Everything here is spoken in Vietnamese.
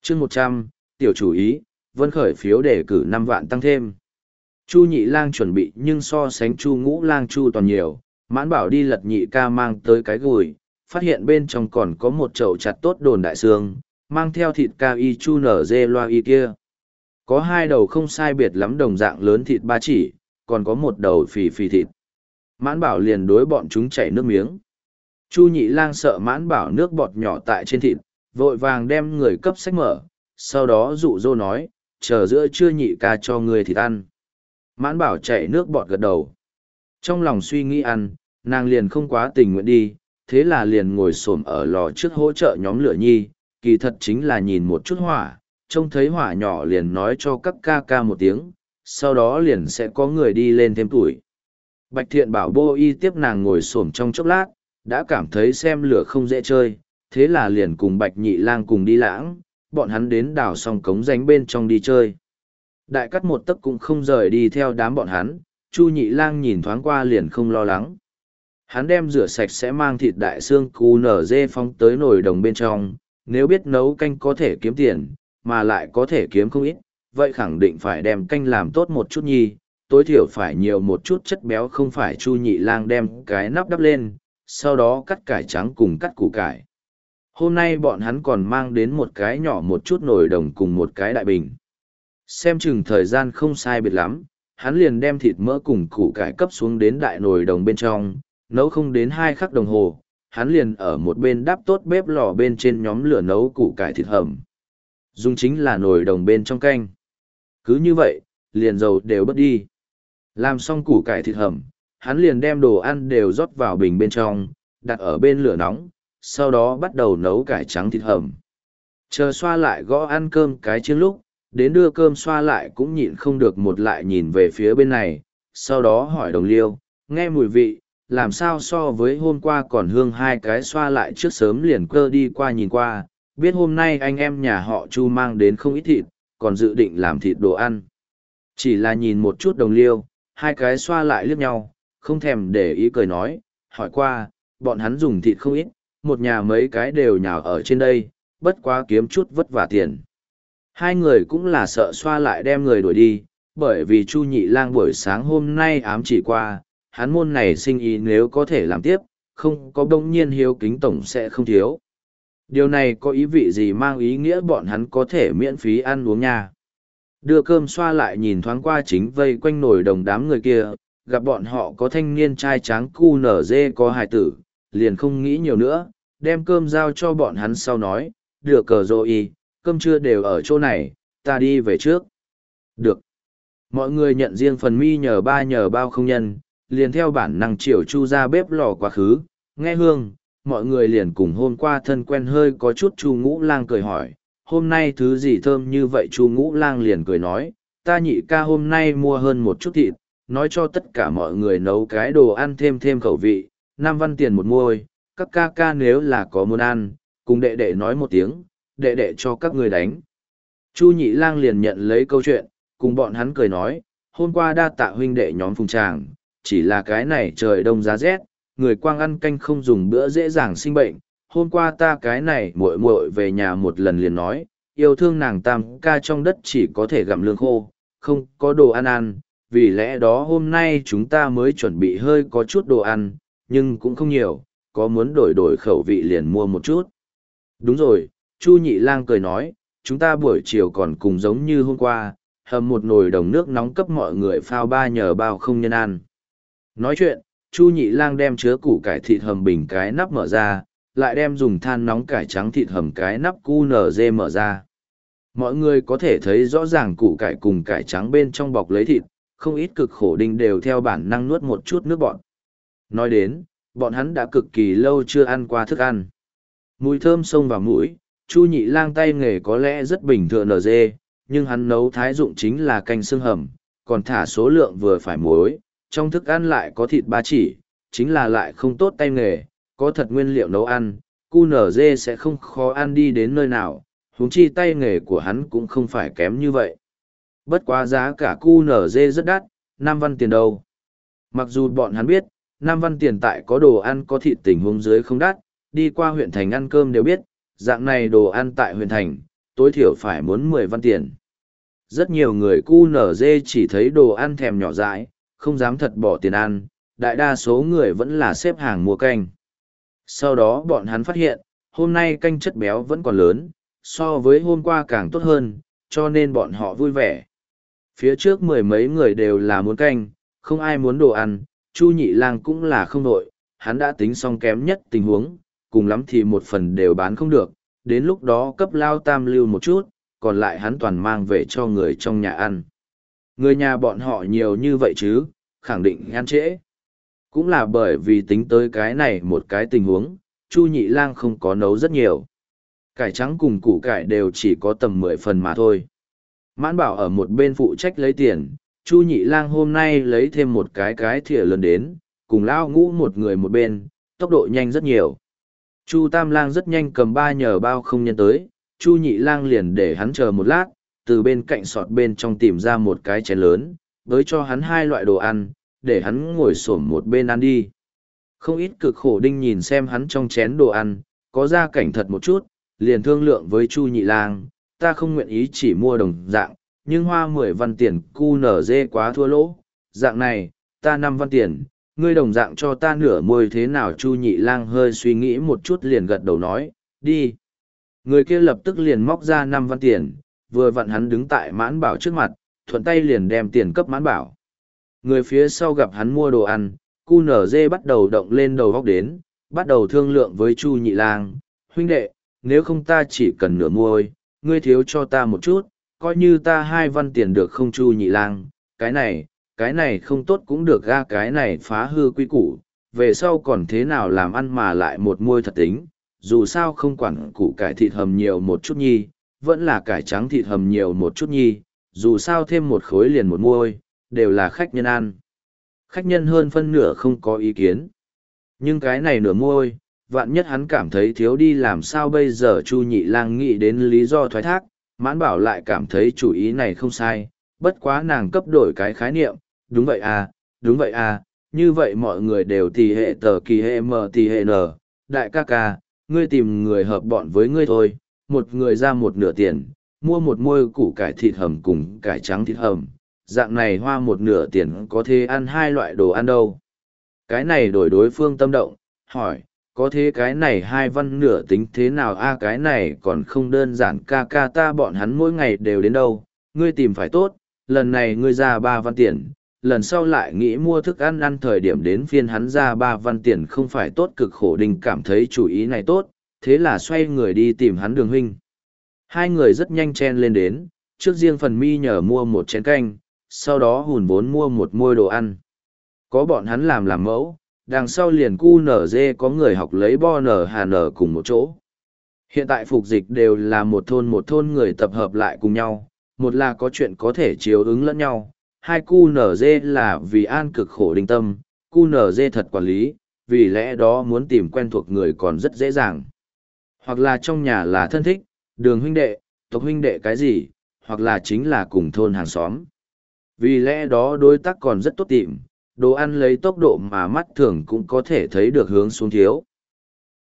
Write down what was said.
chương 100, tiểu chủ ý, Vân khởi phiếu đề cử 5 vạn tăng thêm. Chu Nhị Lang chuẩn bị nhưng so sánh Chu Ngũ Lang Chu toàn nhiều, Mãn Bảo đi lật nhị ca mang tới cái gùi, phát hiện bên trong còn có một chậu chặt tốt đồn đại xương, mang theo thịt cao y chu nở dê loa y kia. Có 2 đầu không sai biệt lắm đồng dạng lớn thịt 3 chỉ, còn có 1 đầu phì phì thịt. Mãn Bảo liền đối bọn chúng chảy nước miếng. Chu Nhị Lang sợ Mãn Bảo nước bọt nhỏ tại trên thịt, vội vàng đem người cấp sách mở, sau đó dụ dỗ nói, chờ giữa trưa nhị ca cho người thịt ăn. Mãn Bảo chảy nước bọt gật đầu. Trong lòng suy nghĩ ăn, nàng liền không quá tình nguyện đi, thế là liền ngồi xổm ở lò trước hỗ trợ nhóm lửa nhi, kỳ thật chính là nhìn một chút hỏa, trông thấy hỏa nhỏ liền nói cho các ca ca một tiếng, sau đó liền sẽ có người đi lên thêm tuổi. Bạch Thiện bảo Bô Y tiếp nàng ngồi xổm trong chốc lát, đã cảm thấy xem lửa không dễ chơi, thế là liền cùng Bạch Nhị Lang cùng đi lãng, bọn hắn đến đào xong cống ránh bên trong đi chơi. Đại cắt một tấc cũng không rời đi theo đám bọn hắn, Chu Nhị Lang nhìn thoáng qua liền không lo lắng. Hắn đem rửa sạch sẽ mang thịt đại xương cu nở dê phóng tới nồi đồng bên trong, nếu biết nấu canh có thể kiếm tiền, mà lại có thể kiếm không ít, vậy khẳng định phải đem canh làm tốt một chút nhi, tối thiểu phải nhiều một chút chất béo. Không phải Chu Nhị Lang đem cái nắp đắp lên, sau đó cắt cải trắng cùng cắt củ cải. Hôm nay bọn hắn còn mang đến một cái nhỏ một chút nồi đồng cùng một cái đại bình. Xem chừng thời gian không sai biệt lắm, hắn liền đem thịt mỡ cùng củ cải cấp xuống đến đại nồi đồng bên trong, nấu không đến 2 khắc đồng hồ, hắn liền ở một bên đắp tốt bếp lò bên trên nhóm lửa nấu củ cải thịt hầm. Dùng chính là nồi đồng bên trong canh. Cứ như vậy, liền dầu đều bớt đi. Làm xong củ cải thịt hầm, hắn liền đem đồ ăn đều rót vào bình bên trong, đặt ở bên lửa nóng, sau đó bắt đầu nấu cải trắng thịt hầm. Chờ xoa lại gõ ăn cơm cái trước lúc, đến đưa cơm xoa lại cũng nhịn không được một lại nhìn về phía bên này, sau đó hỏi đồng liêu, nghe mùi vị, làm sao so với hôm qua còn hương. 2 cái xoa lại trước sớm liền cơ đi qua nhìn qua, biết hôm nay anh em nhà họ Chu mang đến không ít thịt, còn dự định làm thịt đồ ăn. Chỉ là nhìn một chút đồng liêu, 2 cái xoa lại liếc nhau, không thèm để ý cười nói, hỏi qua, bọn hắn dùng thịt không ít, một nhà mấy cái đều nhào ở trên đây, bất quá kiếm chút vất vả tiền. 2 người cũng là sợ xoa lại đem người đuổi đi, bởi vì Chu Nhị Lang buổi sáng hôm nay ám chỉ qua, hắn môn này sinh ý nếu có thể làm tiếp, không có bỗng nhiên hiếu kính tổng sẽ không thiếu. Điều này có ý vị gì, mang ý nghĩa bọn hắn có thể miễn phí ăn uống nha. Đưa cơm xoa lại nhìn thoáng qua chính vây quanh nồi đồng đám người kia, gặp bọn họ có thanh niên trai tráng cu nở dê có hài tử, liền không nghĩ nhiều nữa, đem cơm giao cho bọn hắn sau nói, được cờ rồi, cơm trưa đều ở chỗ này, ta đi về trước. Được. Mọi người nhận riêng phần mi nhờ bao không nhân, liền theo bản năng chiều Chu ra bếp lò quá khứ, nghe hương, mọi người liền cùng hôm qua thân quen hơi có chút. Chu Ngũ Lang cười hỏi, hôm nay thứ gì thơm như vậy? Chu Ngũ Lang liền cười nói, ta nhị ca hôm nay mua hơn một chút thịt, nói cho tất cả mọi người nấu cái đồ ăn thêm khẩu vị, 5 văn tiền một muôi, các ca ca nếu là có muốn ăn, cùng đệ đệ nói một tiếng, đệ đệ cho các người đánh. Chu Nhị Lang liền nhận lấy câu chuyện, cùng bọn hắn cười nói, hôm qua đa tạ huynh đệ nhóm phùng tràng, chỉ là cái này trời đông giá rét, người quang ăn canh không dùng bữa dễ dàng sinh bệnh. Hôm qua ta cái này muội muội về nhà một lần liền nói, yêu thương nàng tam ca trong đất chỉ có thể gặm lương khô, không có đồ ăn ăn, vì lẽ đó hôm nay chúng ta mới chuẩn bị hơi có chút đồ ăn, nhưng cũng không nhiều, có muốn đổi khẩu vị liền mua một chút. Đúng rồi, Chu Nhị Lang cười nói, chúng ta buổi chiều còn cùng giống như hôm qua, hầm một nồi đồng nước nóng cấp mọi người phao 3 nhờ bao không nhân ăn. Nói chuyện, Chu Nhị Lang đem chứa củ cải thịt hầm bình cái nắp mở ra, lại đem dùng than nóng cải trắng thịt hầm cái nắp cu nở dê mở ra. Mọi người có thể thấy rõ ràng củ cải cùng cải trắng bên trong bọc lấy thịt, không ít cực khổ đinh đều theo bản năng nuốt một chút nước bọt. Nói đến, bọn hắn đã cực kỳ lâu chưa ăn qua thức ăn. Mùi thơm xông vào mũi, Chu Nhị Lang tay nghề có lẽ rất bình thường nở dê, nhưng hắn nấu thái dụng chính là canh xương hầm, còn thả số lượng vừa phải muối, trong thức ăn lại có thịt 3 chỉ, chính là lại không tốt tay nghề, có thật nguyên liệu nấu ăn, cu nở dê sẽ không khó ăn đi đến nơi nào, huống chi tay nghề của hắn cũng không phải kém như vậy. Bất quá giá cả cu nở dê rất đắt, 5 văn tiền đâu. Mặc dù bọn hắn biết, 5 văn tiền tại có đồ ăn có thịt tình huống dưới không đắt, đi qua huyện thành ăn cơm đều biết, dạng này đồ ăn tại huyện thành, tối thiểu phải muốn 10 văn tiền. Rất nhiều người QNZ chỉ thấy đồ ăn thèm nhỏ dãi, không dám thật bỏ tiền ăn, đại đa số người vẫn là xếp hàng mua canh. Sau đó bọn hắn phát hiện, hôm nay canh chất béo vẫn còn lớn, so với hôm qua càng tốt hơn, cho nên bọn họ vui vẻ. Phía trước mười mấy người đều là muốn canh, không ai muốn đồ ăn, Chu Nhị Lang cũng là không đội, hắn đã tính xong kém nhất tình huống, cùng lắm thì một phần đều bán không được, đến lúc đó cấp lao tam lưu một chút, còn lại hắn toàn mang về cho người trong nhà ăn. Người nhà bọn họ nhiều như vậy chứ, khẳng định ăn trễ. Cũng là bởi vì tính tới cái này một cái tình huống, Chu Nhị Lang không có nấu rất nhiều. Cải trắng cùng củ cải đều chỉ có tầm 10 phần mà thôi. Mãn Bảo ở một bên phụ trách lấy tiền, Chu Nhị Lang hôm nay lấy thêm một cái thìa lớn đến, cùng Lao Ngũ một người một bên, tốc độ nhanh rất nhiều. Chu Tam Lang rất nhanh cầm 3 nhờ bao không nhân tới, Chu Nhị Lang liền để hắn chờ một lát, từ bên cạnh sọt bên trong tìm ra một cái chén lớn, với cho hắn 2 loại đồ ăn, để hắn ngồi xổm một bên ăn đi. Không ít cực khổ đinh nhìn xem hắn trong chén đồ ăn, có gia cảnh thật một chút, liền thương lượng với Chu Nhị Lang, ta không nguyện ý chỉ mua đồng dạng, nhưng hoa 10 văn tiền QNZ quá thua lỗ, dạng này, ta 5 văn tiền, ngươi đồng dạng cho ta nửa môi thế nào. Chu Nhị Lang hơi suy nghĩ một chút liền gật đầu nói, đi. Người kia lập tức liền móc ra 5 văn tiền, vừa vặn hắn đứng tại Mãn Bảo trước mặt, thuận tay liền đem tiền cấp Mãn Bảo. Người phía sau gặp hắn mua đồ ăn, QNZ bắt đầu động lên đầu góc đến, bắt đầu thương lượng với Chu Nhị Lang, huynh đệ, nếu không ta chỉ cần nửa môi, ngươi thiếu cho ta một chút, coi như ta 2 văn tiền được không. Chu Nhị Lang, cái này không tốt cũng được ga, cái này phá hư quy củ, về sau còn thế nào làm ăn mà lại một môi thật tính, dù sao không quản củ cải thịt hầm nhiều một chút nhi, vẫn là cải trắng thịt hầm nhiều một chút nhi, dù sao thêm một khối liền một môi, đều là khách nhân ăn. Khách nhân hơn phân nửa không có ý kiến. Nhưng cái này nửa môi, vạn nhất hắn cảm thấy thiếu đi làm sao bây giờ. Chu Nhị Lang nghĩ đến lý do thoái thác, Mãn Bảo lại cảm thấy chủ ý này không sai, bất quá nàng cấp đổi cái khái niệm, đúng vậy à, như vậy mọi người đều tỳ hệ tờ kỳ hệ mờ tỳ hệ nờ, đại ca ca, ngươi tìm người hợp bọn với ngươi thôi, một người ra một nửa tiền, mua một môi củ cải thịt hầm cùng cải trắng thịt hầm, dạng này hoa một nửa tiền có thể ăn 2 loại đồ ăn đâu. Cái này đổi đối phương tâm động, hỏi, có thế cái này 2 văn nửa tính thế nào a? Cái này còn không đơn giản, ca ca ta bọn hắn mỗi ngày đều đến đâu, ngươi tìm phải tốt, lần này ngươi ra 3 văn tiền, lần sau lại nghĩ mua thức ăn ăn thời điểm đến phiên hắn ra 3 văn tiền không phải tốt. Cực khổ đình cảm thấy chủ ý này tốt, thế là xoay người đi tìm hắn Đường huynh. Hai người rất nhanh chen lên đến, trước riêng phần mi nhờ mua một chén canh, sau đó hùn vốn mua một môi đồ ăn. Có bọn hắn làm mẫu, đằng sau liền QNZ có người học lấy bo nở hà nở cùng một chỗ. Hiện tại phục dịch đều là một thôn người tập hợp lại cùng nhau, một là có chuyện có thể chiếu ứng lẫn nhau, hai QNZ là vì an cực khổ đình tâm, QNZ thật quản lý, vì lẽ đó muốn tìm quen thuộc người còn rất dễ dàng. Hoặc là trong nhà là thân thích, Đường huynh đệ, tộc huynh đệ cái gì, hoặc là chính là cùng thôn hàng xóm. Vì lẽ đó đối tác còn rất tốt tìm, đồ ăn lấy tốc độ mà mắt thường cũng có thể thấy được hướng xuống thiếu.